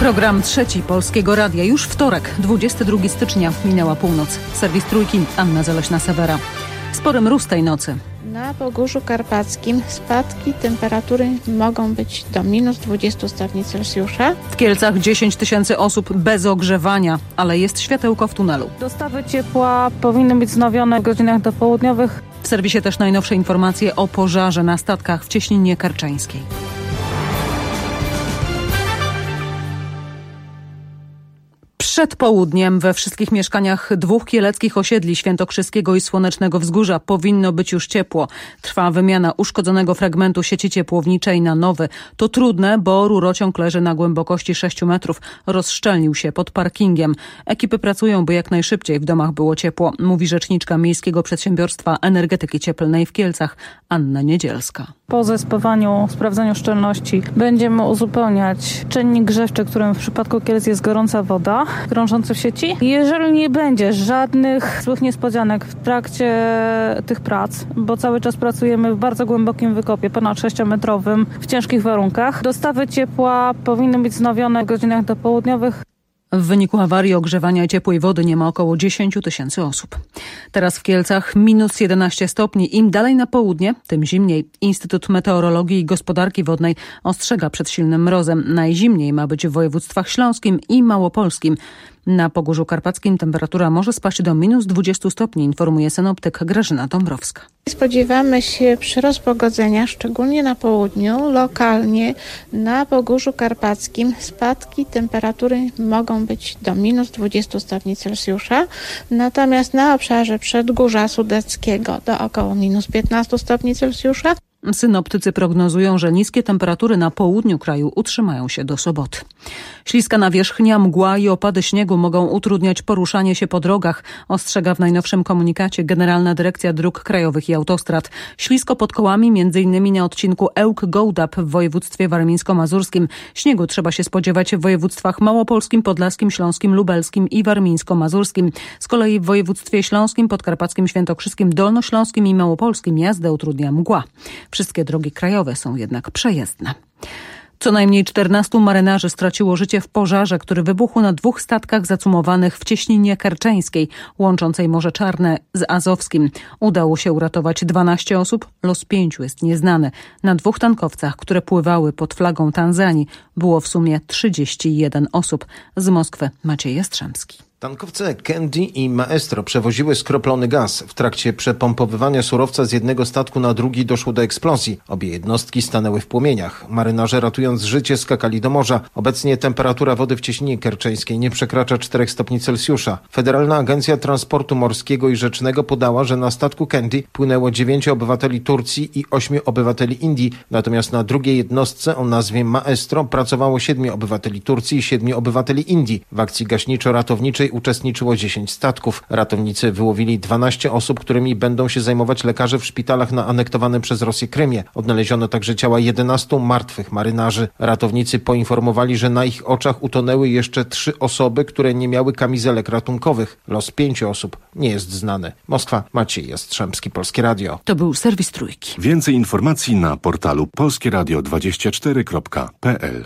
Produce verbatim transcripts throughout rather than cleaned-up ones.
Program trzeci Polskiego Radia. Już wtorek, dwudziestego drugiego stycznia, minęła północ. Serwis Trójki, Anna Zaleśna-Sewera. Spory mróz tej nocy. Na Pogórzu Karpackim spadki temperatury mogą być do minus dwadzieścia stopni Celsjusza. W Kielcach dziesięć tysięcy osób bez ogrzewania, ale jest światełko w tunelu. Dostawy ciepła powinny być wznowione w godzinach dopołudniowych. W serwisie też najnowsze informacje o pożarze na statkach w Cieśninie Kerczeńskiej. Przed południem we wszystkich mieszkaniach dwóch kieleckich osiedli Świętokrzyskiego i Słonecznego Wzgórza powinno być już ciepło. Trwa wymiana uszkodzonego fragmentu sieci ciepłowniczej na nowy. To trudne, bo rurociąg leży na głębokości sześciu metrów. Rozszczelnił się pod parkingiem. Ekipy pracują, by jak najszybciej w domach było ciepło, mówi rzeczniczka Miejskiego Przedsiębiorstwa Energetyki Cieplnej w Kielcach, Anna Niedzielska. Po zespawaniu, sprawdzaniu szczelności będziemy uzupełniać czynnik grzewczy, którym w przypadku Kielc jest gorąca woda krążący w sieci. Jeżeli nie będzie żadnych złych niespodzianek w trakcie tych prac, bo cały czas pracujemy w bardzo głębokim wykopie, ponad sześciometrowym, w ciężkich warunkach, dostawy ciepła powinny być wznowione w godzinach dopołudniowych. W wyniku awarii ogrzewania ciepłej wody nie ma około dziesięć tysięcy osób. Teraz w Kielcach minus jedenaście stopni. Im dalej na południe, tym zimniej. Instytut Meteorologii i Gospodarki Wodnej ostrzega przed silnym mrozem. Najzimniej ma być w województwach śląskim i małopolskim. Na Pogórzu Karpackim temperatura może spaść do minus dwudziestu stopni, informuje synoptyk Grażyna Dąbrowska. Spodziewamy się przyrostu pogodzenia, szczególnie na południu, lokalnie na Pogórzu Karpackim spadki temperatury mogą być do minus dwudziestu stopni Celsjusza, natomiast na obszarze Przedgórza Sudeckiego do około minus piętnastu stopni Celsjusza. Synoptycy prognozują, że niskie temperatury na południu kraju utrzymają się do soboty. Śliska nawierzchnia, mgła i opady śniegu mogą utrudniać poruszanie się po drogach, ostrzega w najnowszym komunikacie Generalna Dyrekcja Dróg Krajowych i Autostrad. Ślisko pod kołami, między innymi na odcinku Ełk-Gołdap w województwie warmińsko-mazurskim. Śniegu trzeba się spodziewać w województwach małopolskim, podlaskim, śląskim, lubelskim i warmińsko-mazurskim. Z kolei w województwie śląskim, podkarpackim, świętokrzyskim, dolnośląskim i małopolskim jazdę utrudnia mgła. Wszystkie drogi krajowe są jednak przejezdne. Co najmniej czternastu marynarzy straciło życie w pożarze, który wybuchł na dwóch statkach zacumowanych w Cieśninie Kerczeńskiej, łączącej Morze Czarne z Azowskim. Udało się uratować dwanaście osób, los pięciu jest nieznany. Na dwóch tankowcach, które pływały pod flagą Tanzanii, było w sumie trzydzieści jeden osób. Z Moskwy Maciej Jastrzębski. Tankowce Candy i Maestro przewoziły skroplony gaz. W trakcie przepompowywania surowca z jednego statku na drugi doszło do eksplozji. Obie jednostki stanęły w płomieniach. Marynarze, ratując życie, skakali do morza. Obecnie temperatura wody w Cieśninie Kerczeńskiej nie przekracza czterech stopni Celsjusza. Federalna Agencja Transportu Morskiego i Rzecznego podała, że na statku Candy płynęło dziewięciu obywateli Turcji i ośmiu obywateli Indii. Natomiast na drugiej jednostce o nazwie Maestro pracowało siedmiu obywateli Turcji i siedmiu obywateli Indii. W akcji gaśniczo-ratowniczej uczestniczyło dziesięć statków. Ratownicy wyłowili dwanaście osób, którymi będą się zajmować lekarze w szpitalach na anektowanym przez Rosję Krymie. Odnaleziono także ciała jedenastu martwych marynarzy. Ratownicy poinformowali, że na ich oczach utonęły jeszcze trzy osoby, które nie miały kamizelek ratunkowych. Los pięciu osób nie jest znany. Moskwa, Maciej Jastrzębski, Polskie Radio. To był serwis Trójki. Więcej informacji na portalu polskie radio dwadzieścia cztery kropka p l.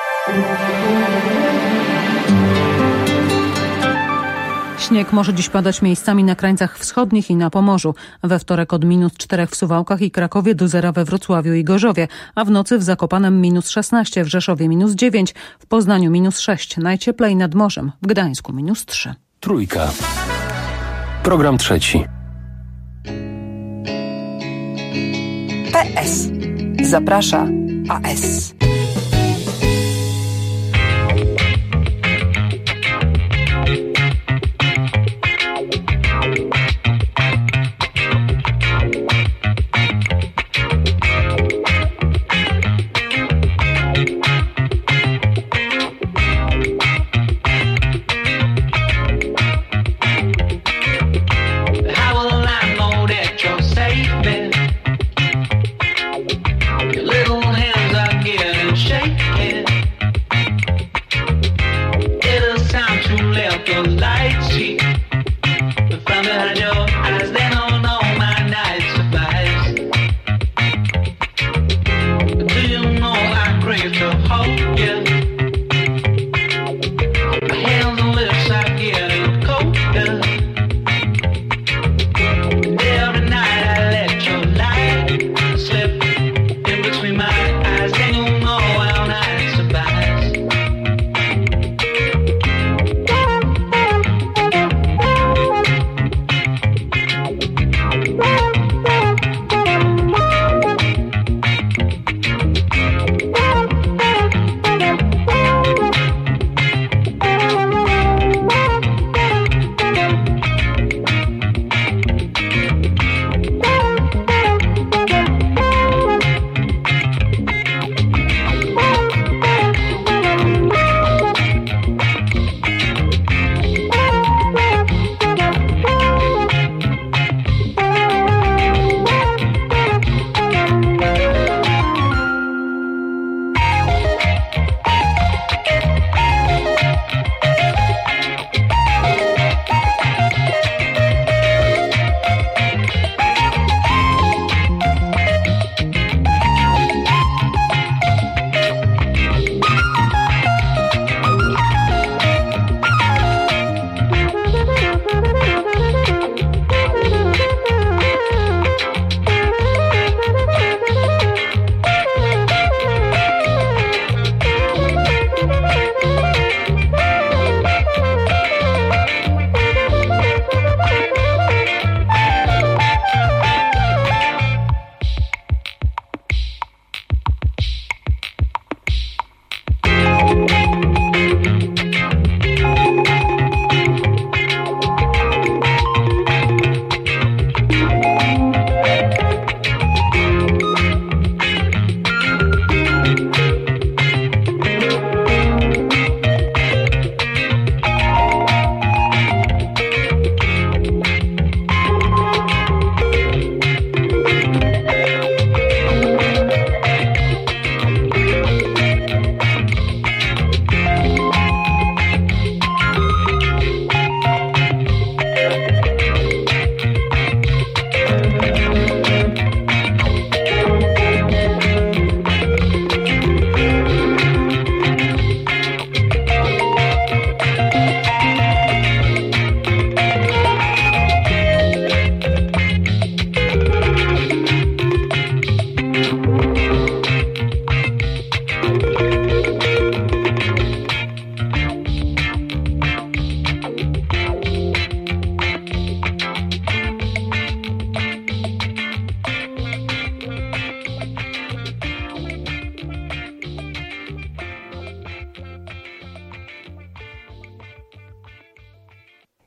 Śnieg może dziś padać miejscami na krańcach wschodnich i na Pomorzu. We wtorek od minus czterech w Suwałkach i Krakowie do zera we Wrocławiu i Gorzowie, a w nocy w Zakopanem minus szesnaście, w Rzeszowie minus dziewięć, w Poznaniu minus sześć, najcieplej nad morzem, w Gdańsku minus trzy. Trójka. Program trzeci. P S. Zaprasza A S.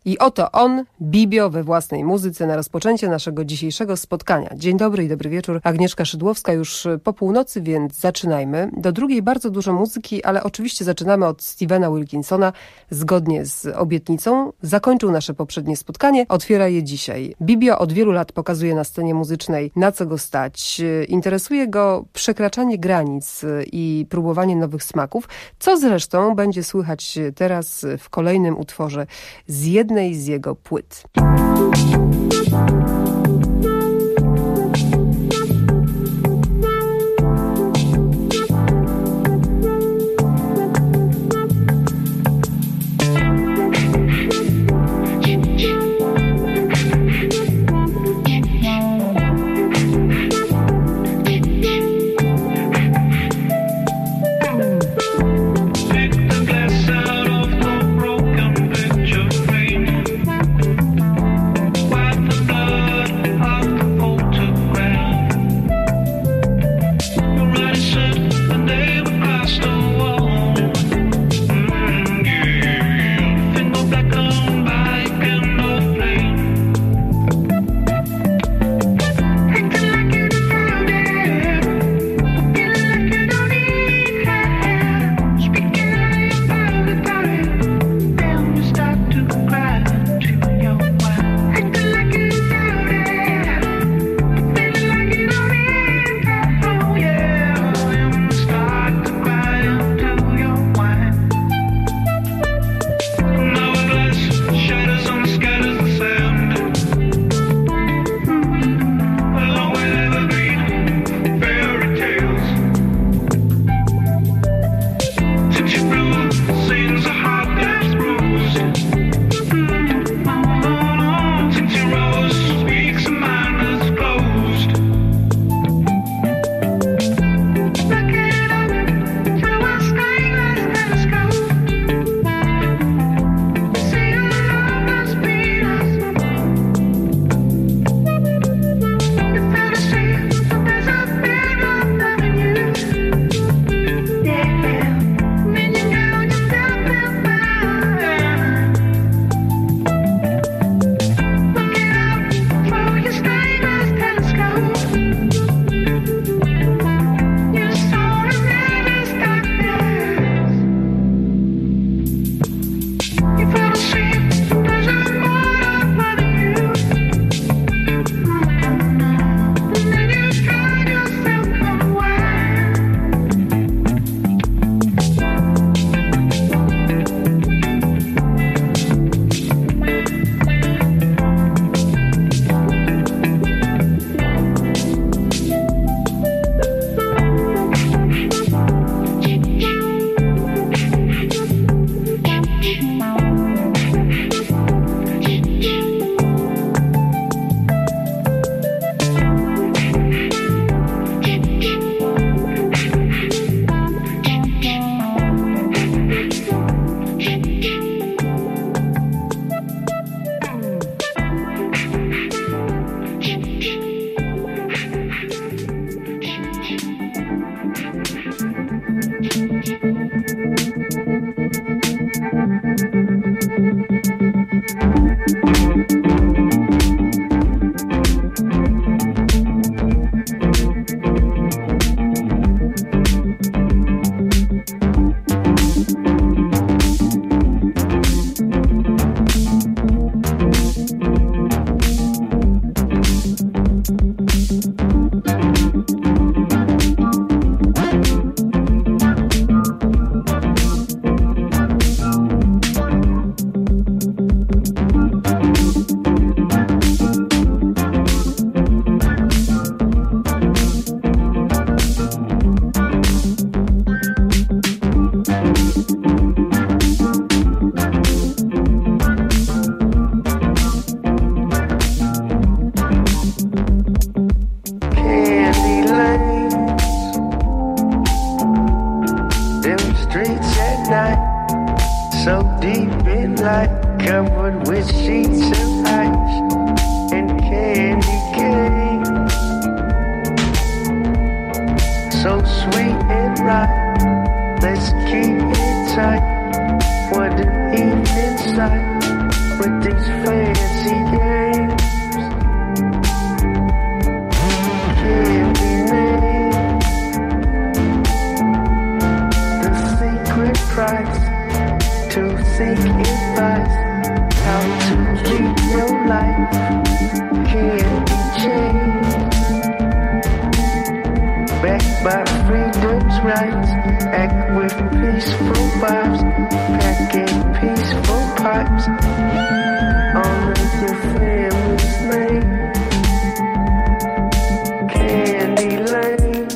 I oto on, Bibio, we własnej muzyce na rozpoczęcie naszego dzisiejszego spotkania. Dzień dobry i dobry wieczór. Agnieszka Szydłowska już po północy, więc zaczynajmy. Do drugiej bardzo dużo muzyki, ale oczywiście zaczynamy od Stephena Wilkinsona. Zgodnie z obietnicą zakończył nasze poprzednie spotkanie, otwiera je dzisiaj. Bibio od wielu lat pokazuje na scenie muzycznej, na co go stać. Interesuje go przekraczanie granic i próbowanie nowych smaków, co zresztą będzie słychać teraz w kolejnym utworze z jednej z jego płyt. so deep in light, covered with sheets of ice and candy cane. So sweet and right, let's keep it tight. What an evening. inside with these fancy games. Can't be named. The secret price to seek advice. How to keep your life can't be changed. Backed by freedom's rights, act with peaceful vibes, packing peaceful pipes, honor your family's name. Candy lanes.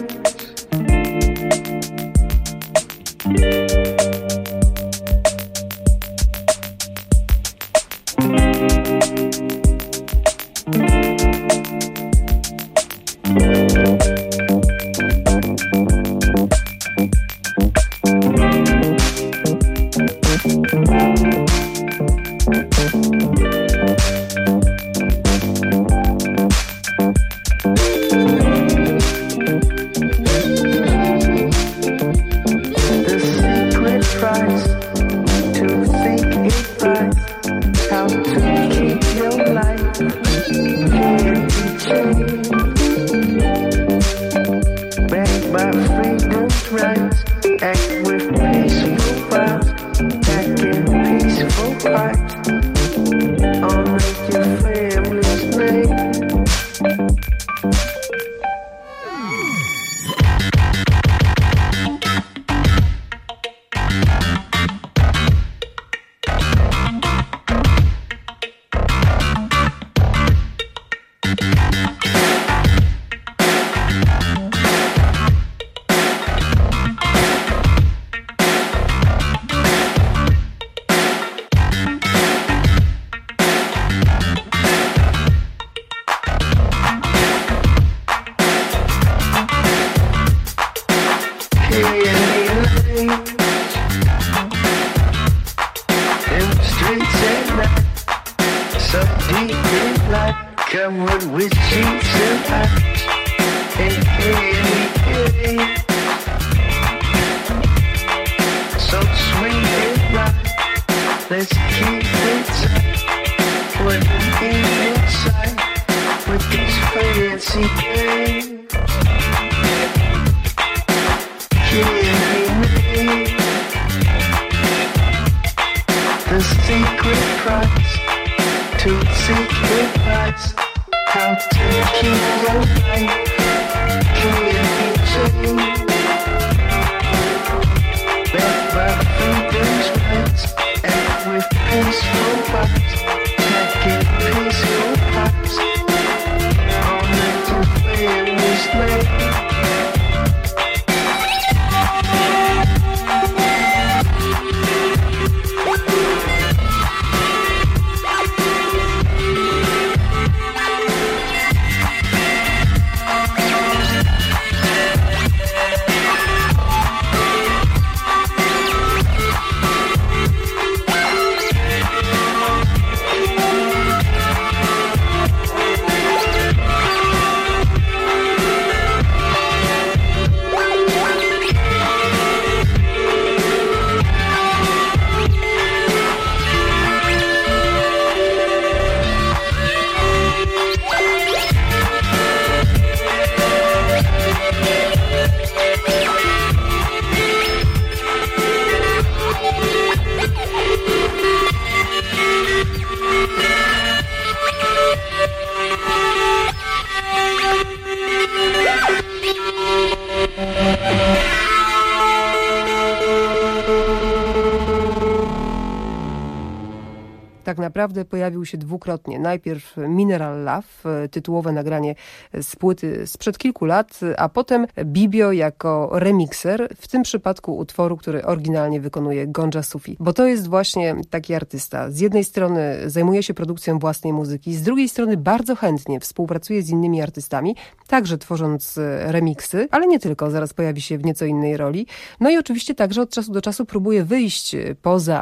Tak naprawdę pojawił się dwukrotnie. Najpierw Mineral Love, tytułowe nagranie z płyty sprzed kilku lat, a potem Bibio jako remixer, w tym przypadku utworu, który oryginalnie wykonuje Gonja Sufi. Bo to jest właśnie taki artysta. Z jednej strony zajmuje się produkcją własnej muzyki, z drugiej strony bardzo chętnie współpracuje z innymi artystami, także tworząc remiksy, ale nie tylko, zaraz pojawi się w nieco innej roli. No i oczywiście także od czasu do czasu próbuje wyjść poza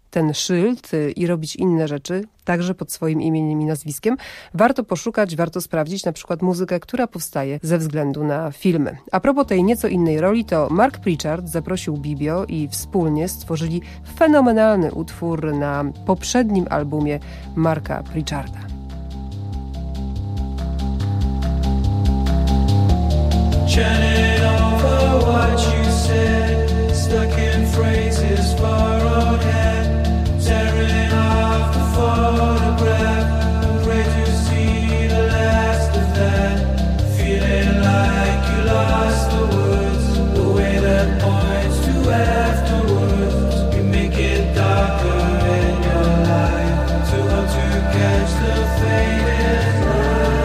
ten szyld i robić inne rzeczy, także pod swoim imieniem i nazwiskiem, warto poszukać, warto sprawdzić na przykład muzykę, która powstaje ze względu na filmy. A propos tej nieco innej roli, to Mark Pritchard zaprosił Bibio i wspólnie stworzyli fenomenalny utwór na poprzednim albumie Marka Pritcharda. Chanting over what you said, stuck in phrases far ahead, tearing off the photograph, and pray to see the last of that, feeling like you lost the words, the way that points to afterwards, you make it darker in your life, too hard to catch the fading light.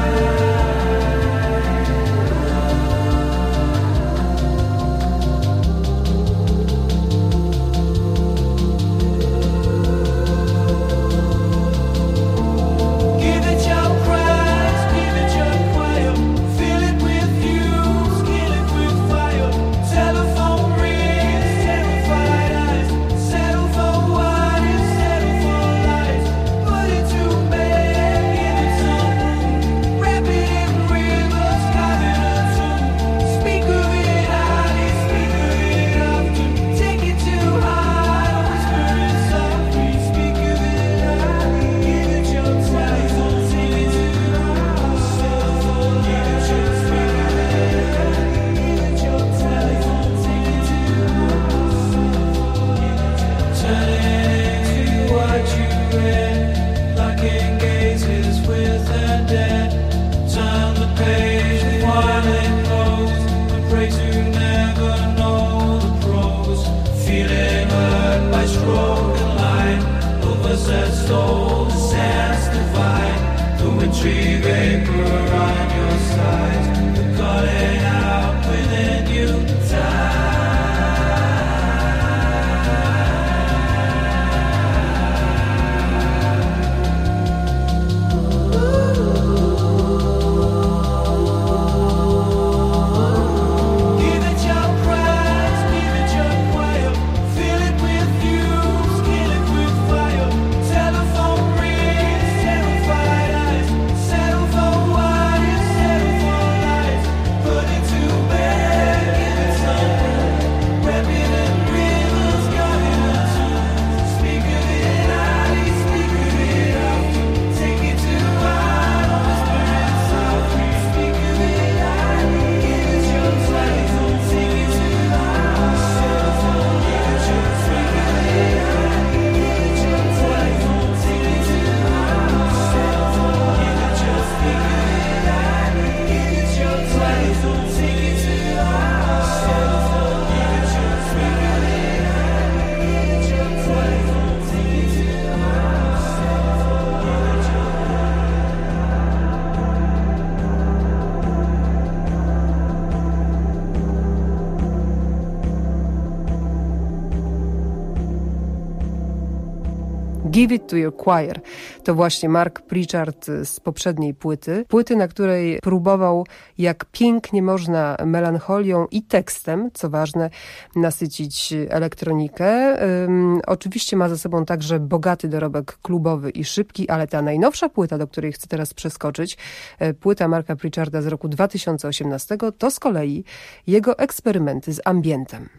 Give It To Your Choir. To właśnie Mark Pritchard z poprzedniej płyty. Płyty, na której próbował, jak pięknie można melancholią i tekstem, co ważne, nasycić elektronikę. Um, oczywiście ma za sobą także bogaty dorobek klubowy i szybki, ale ta najnowsza płyta, do której chcę teraz przeskoczyć, płyta Marka Pritcharda z roku dwa tysiące osiemnastego, to z kolei jego eksperymenty z ambientem.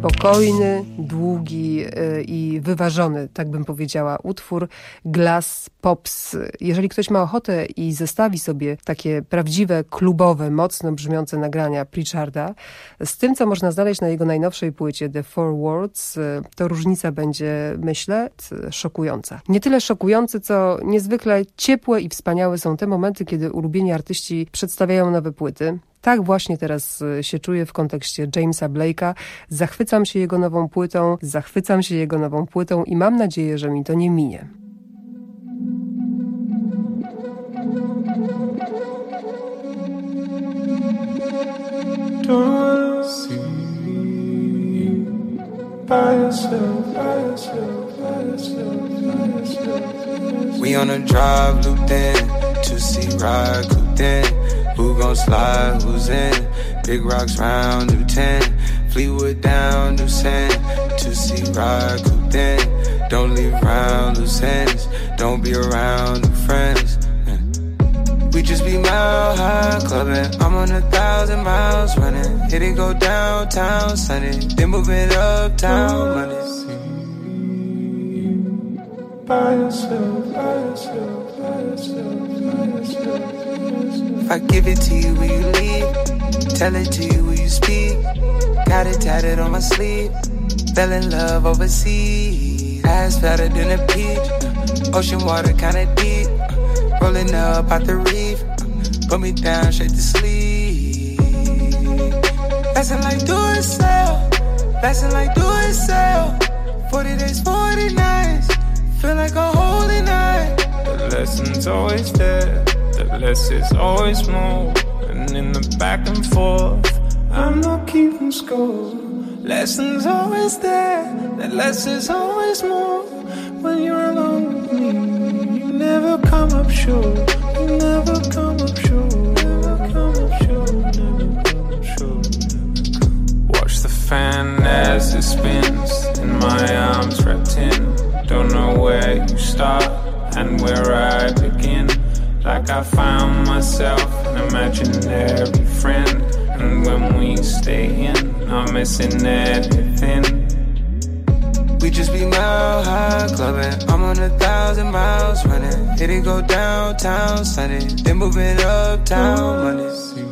Spokojny, długi i wyważony, tak bym powiedziała, utwór Glass Pops. Jeżeli ktoś ma ochotę i zestawi sobie takie prawdziwe, klubowe, mocno brzmiące nagrania Pritcharda z tym, co można znaleźć na jego najnowszej płycie The Four Words, to różnica będzie, myślę, szokująca. Nie tyle szokujące, co niezwykle ciepłe i wspaniałe są te momenty, kiedy ulubieni artyści przedstawiają nowe płyty. Tak właśnie teraz się czuję w kontekście Jamesa Blake'a. Zachwycam się jego nową płytą, zachwycam się jego nową płytą i mam nadzieję, że mi to nie minie. We on a drive looped in, to see ride cooped in. Who gon' slide, who's in? Big rocks round, new ten. Fleetwood down, new sand. To see ride cooped in. Don't leave around loose ends. Don't be around new friends. We just be mile high clubbing. I'm on a thousand miles running. Hit it go downtown Sunday. Then moving uptown Monday. By yourself, by yourself, by yourself, by yourself. If I give it to you, will you leave? Tell it to you, will you speak? Got it tatted on my sleeve. Fell in love overseas. Ass fatter than a peach. Ocean water kinda deep. Rolling up out the reef. Put me down straight to sleep. Lesson like do it sell. Lesson like do it sell. Forty days, forty nights. Feel like a holy night. The lesson's always there. The less is always more. And in the back and forth, I'm not keeping score. Lesson's always there. The less is always more. When you're alone with me, you never come up short. You never come up short. Never come up short. Never come up short. Watch the fan as it spins. In my arms wrapped in. Don't know where you start and where I begin. Like I found myself an imaginary friend. And when we stay in, I'm missing everything. We just be mile high clubbing. I'm on a thousand miles running. Hit it go downtown Sunday. Then moving uptown Monday.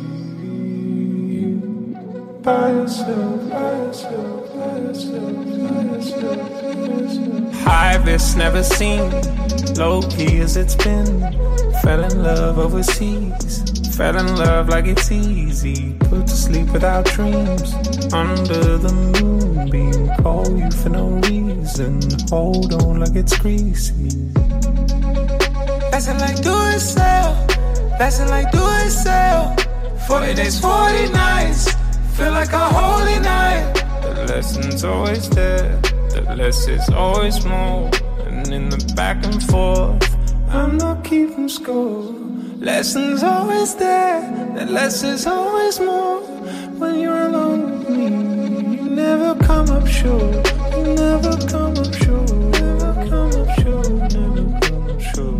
By yourself, by yourself, by yourself, by yourself. High this never seen, low key as it's been. Fell in love overseas, fell in love like it's easy. Put to sleep without dreams, under the moonbeam. Call you for no reason, hold on like it's greasy. Lesson like do it sell, lesson like do it sell. Forty days, forty nights, feel like a holy night. The lesson's always there. The less is always more. And in the back and forth, I'm not keeping score. Lessons always there. The less is always more. When you're alone with me, you never come up short. You never come up short. Never come up short. Never come up short.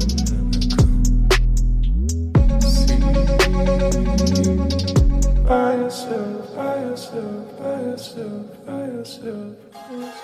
See, by yourself, by yourself, by yourself, by yourself. By yourself.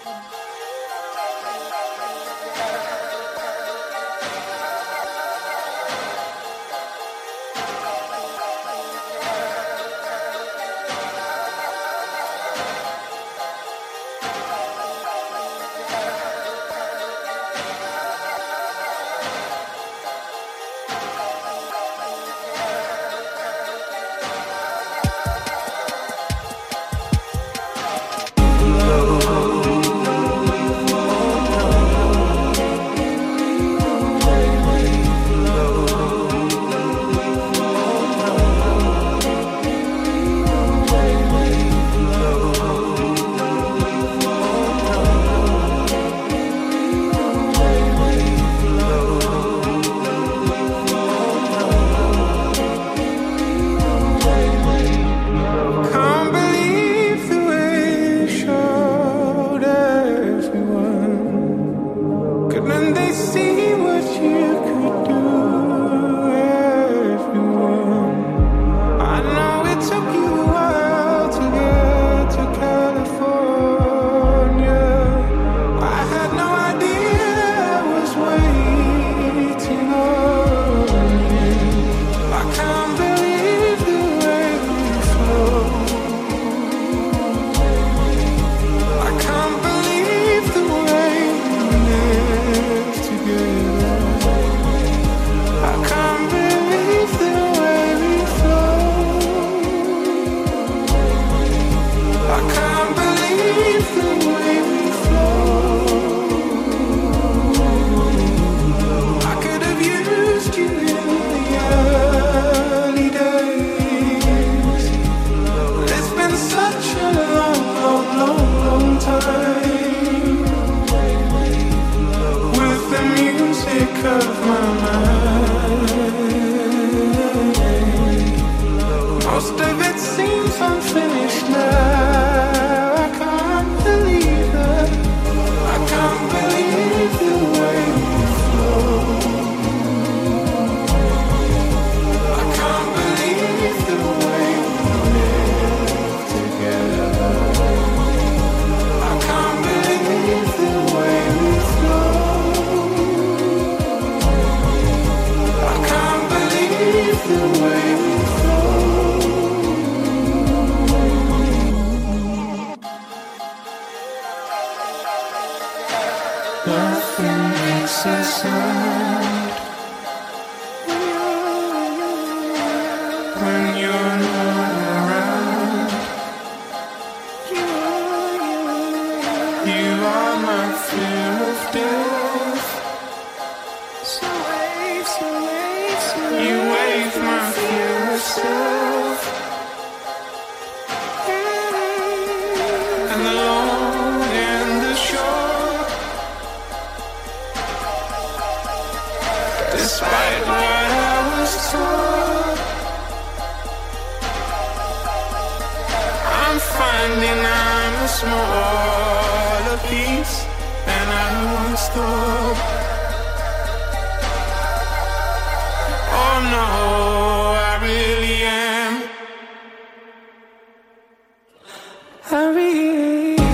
Took you a while to get to California. of my mind. Most of it seems unfinished now. I can't believe it. I can't believe the way we flow. I can't believe the way we live together. I can't believe the way we flow. I can't believe the way we flow. Nothing makes us sound when you're not around. You are my fear of death. So wave, so wave, so wave. You wave my fear of self. And the long and the short. Despite what I was taught, I'm finding I'm a smaller piece than I once thought. Oh no, I really am. I really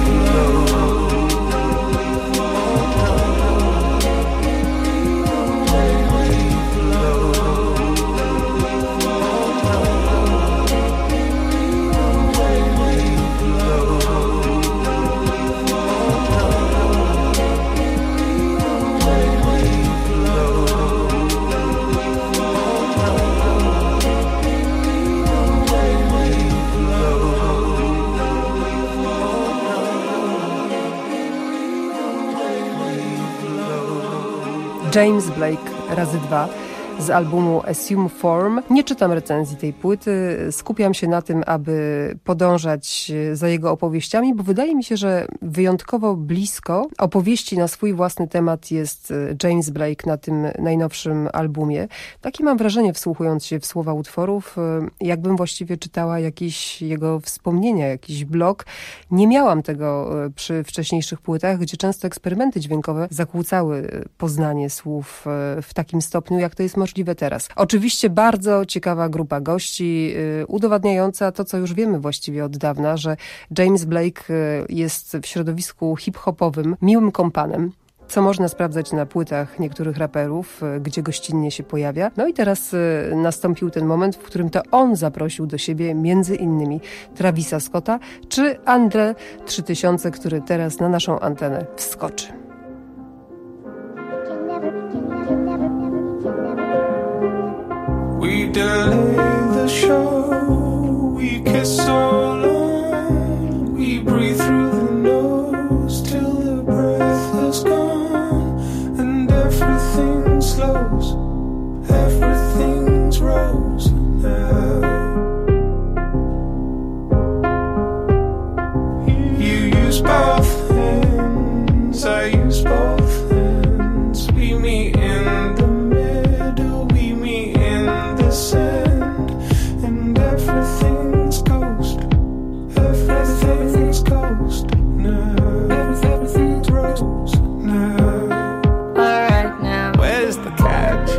James Blake razy dwa z albumu Assume Form. Nie czytam recenzji tej płyty, skupiam się na tym, aby podążać za jego opowieściami, bo wydaje mi się, że wyjątkowo blisko opowieści na swój własny temat jest James Blake na tym najnowszym albumie. Takie mam wrażenie, wsłuchując się w słowa utworów, jakbym właściwie czytała jakieś jego wspomnienia, jakiś blog. Nie miałam tego przy wcześniejszych płytach, gdzie często eksperymenty dźwiękowe zakłócały poznanie słów w takim stopniu, jak to jest możliwe teraz. Oczywiście bardzo ciekawa grupa gości, udowadniająca to, co już wiemy właściwie od dawna, że James Blake jest w środowisku hip-hopowym miłym kompanem, co można sprawdzać na płytach niektórych raperów, gdzie gościnnie się pojawia. No i teraz nastąpił ten moment, w którym to on zaprosił do siebie między innymi Travisa Scotta czy Andre trzy tysiące, który teraz na naszą antenę wskoczy. we delay the show, we kiss so long, we breathe through the nose till the breath is gone, and everything slows, everything's rose now. You use both hands, I use both hands, we meet in the middle, we meet in the sand, and everything's ghost, everything's ghost now, everything's rose now. Alright now, Where's the catch?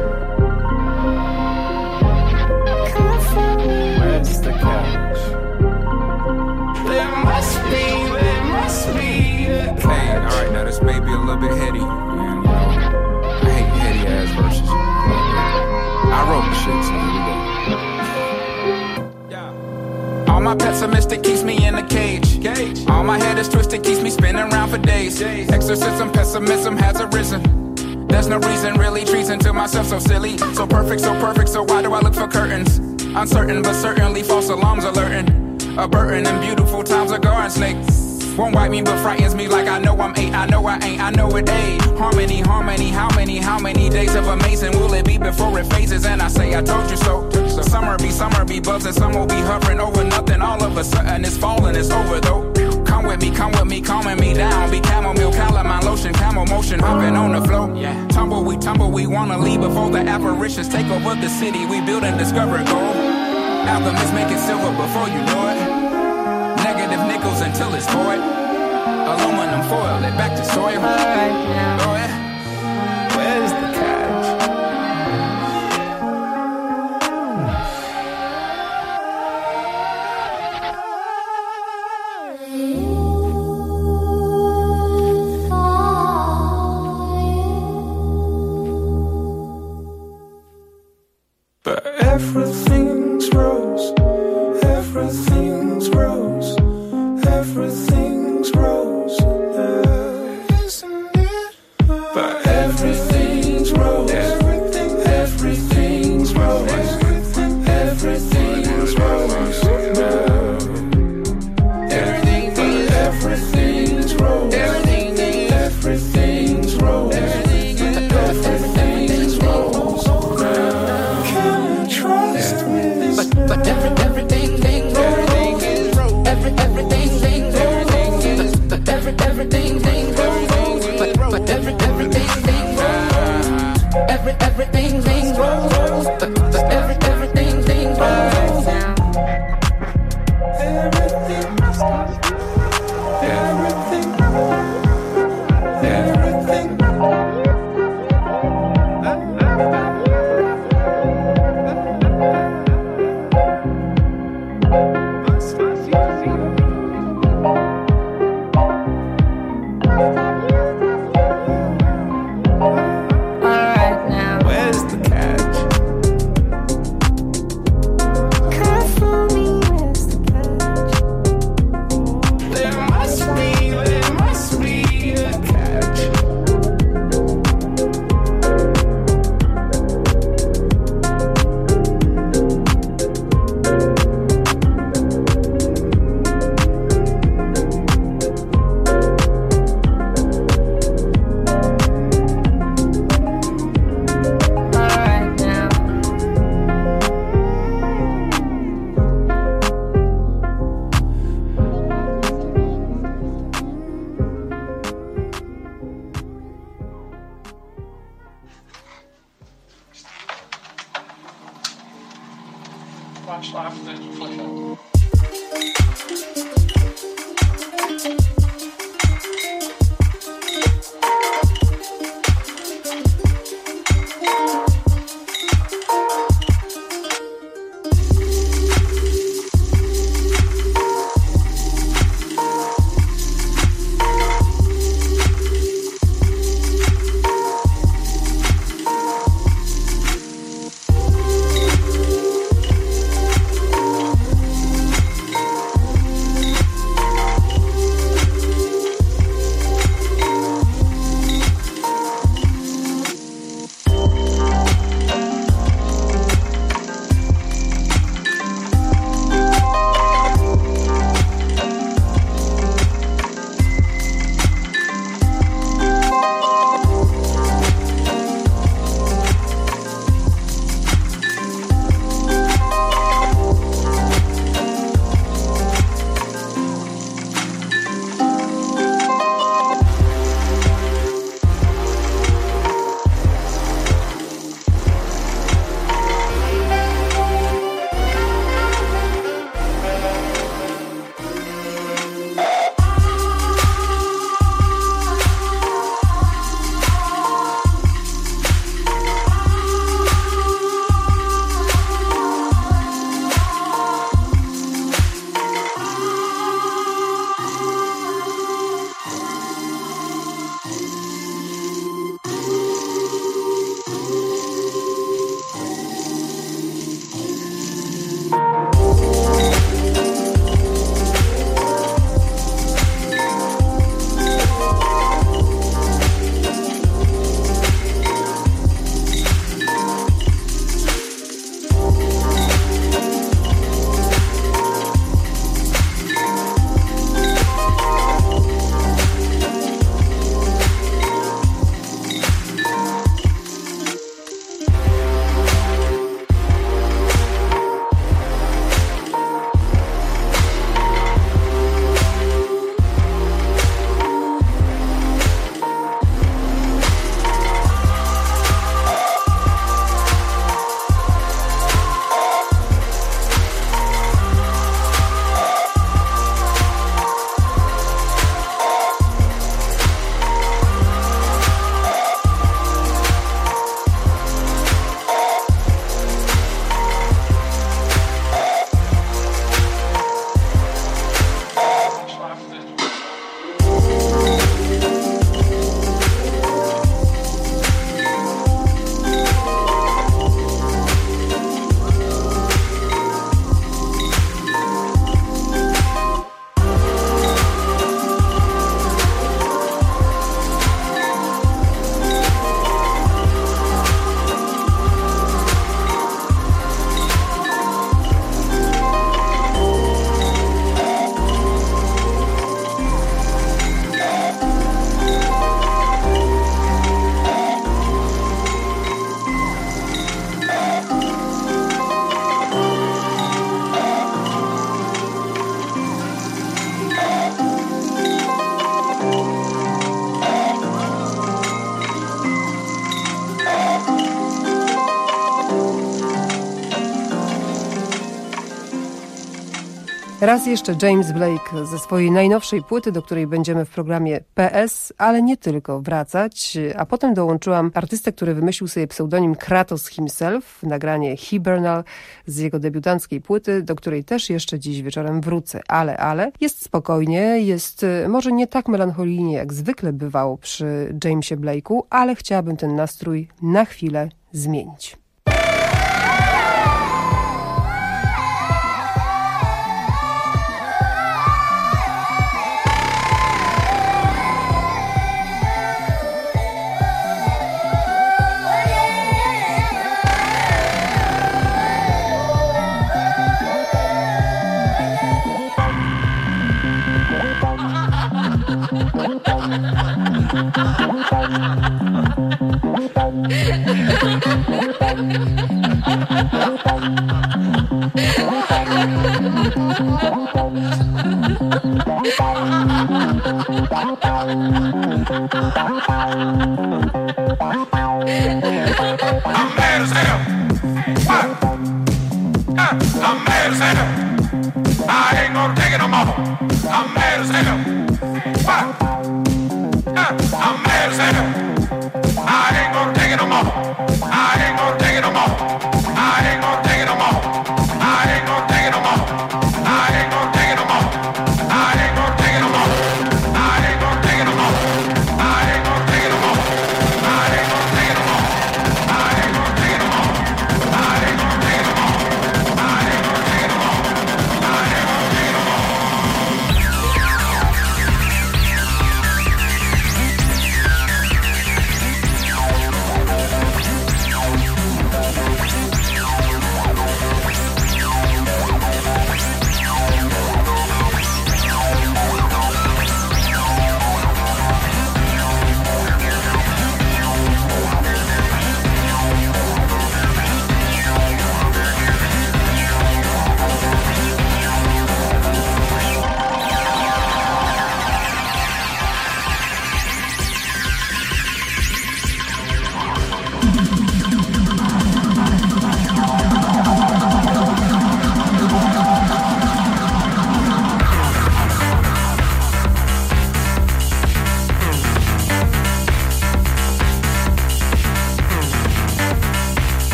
Where's the catch? There must be, there must be a catch. Hey, alright, now this may be a little bit heady, and you know, I hate heady ass verses. I wrote the shit, so here we go. Yeah. All my pessimistic keeps me in a cage. cage. All my head is twisted, keeps me spinning around for days. days. Exorcism, pessimism has arisen. There's no reason, really treason to myself, so silly. So perfect, so perfect, so why do I look for curtains? Uncertain, but certainly false alarms alerting. A burden and beautiful times a garden snake. Won't wipe me but frightens me like I know I'm eight, I know I ain't, I know it ain't. Harmony, harmony, how many, how many days of amazing will it be before it phases? And I say I told you so. Summer be, summer be buzzing, some will be hovering over nothing. All of a sudden it's falling, it's over though. Come come with me, come with me, calming me down. Be chamomile, calamine lotion, camel motion, hopping on the floor. Yeah. Tumble, we tumble, we wanna leave before the apparitions take over the city. We build and discover gold. Alchemists make it silver before you know it. Negative nickels until it's void. Aluminum foil it back to soil. All right, now. Oh, yeah. Where's the catch? But everything's rose, everything's rose, everything's rose now, isn't it? But everything's rose, everything, everything's rose, everything, everything's rose now. Everything, but everything's rose, everything, everything's rose, everything's rose now. Can you trust me? But, but every, everything, thing, everything is rose. Every, everything, thing, everything is. But every, everything, thing, everything. But, but every, everything, thing, rose. Every, everything, thing, rose. But, but every, everything, thing, rose. Everything, everything, everything. Raz jeszcze James Blake ze swojej najnowszej płyty, do której będziemy w programie P S, ale nie tylko, wracać. A potem dołączyłam artystę, który wymyślił sobie pseudonim Kratos himself, nagranie Hibernal z jego debiutanckiej płyty, do której też jeszcze dziś wieczorem wrócę. Ale, ale jest spokojnie, jest może nie tak melancholijnie, jak zwykle bywało przy Jamesie Blake'u, ale chciałabym ten nastrój na chwilę zmienić.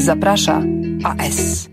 Zaprasza A S.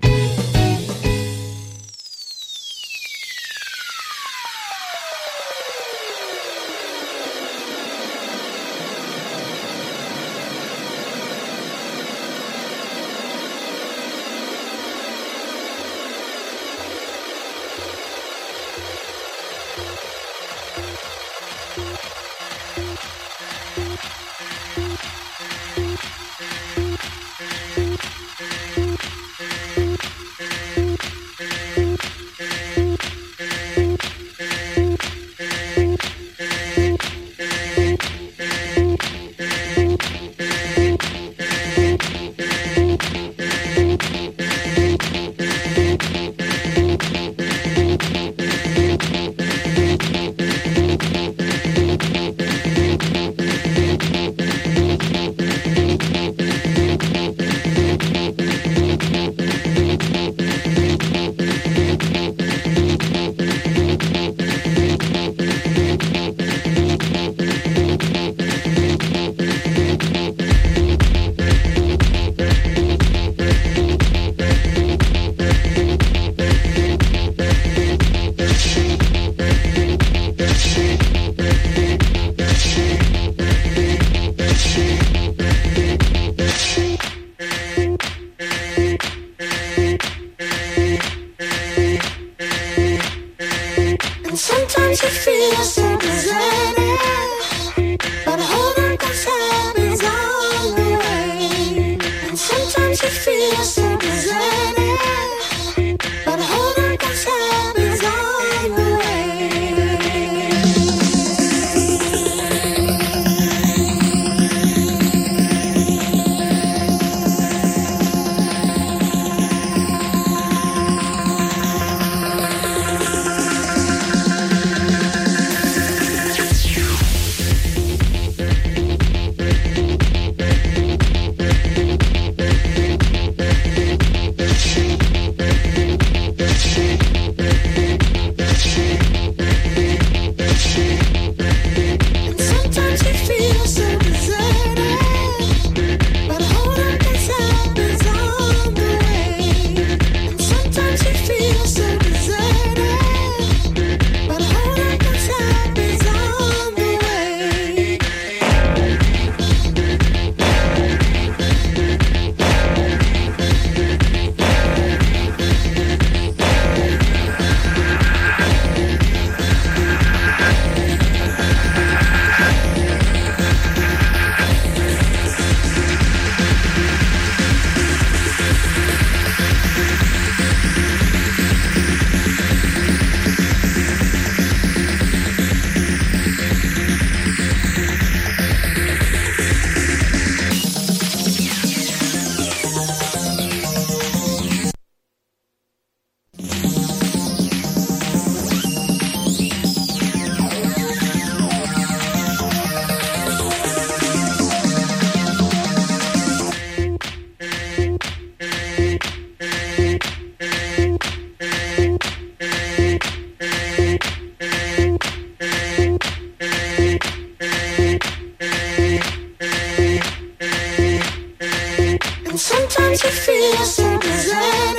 Sometimes you feel so deserted.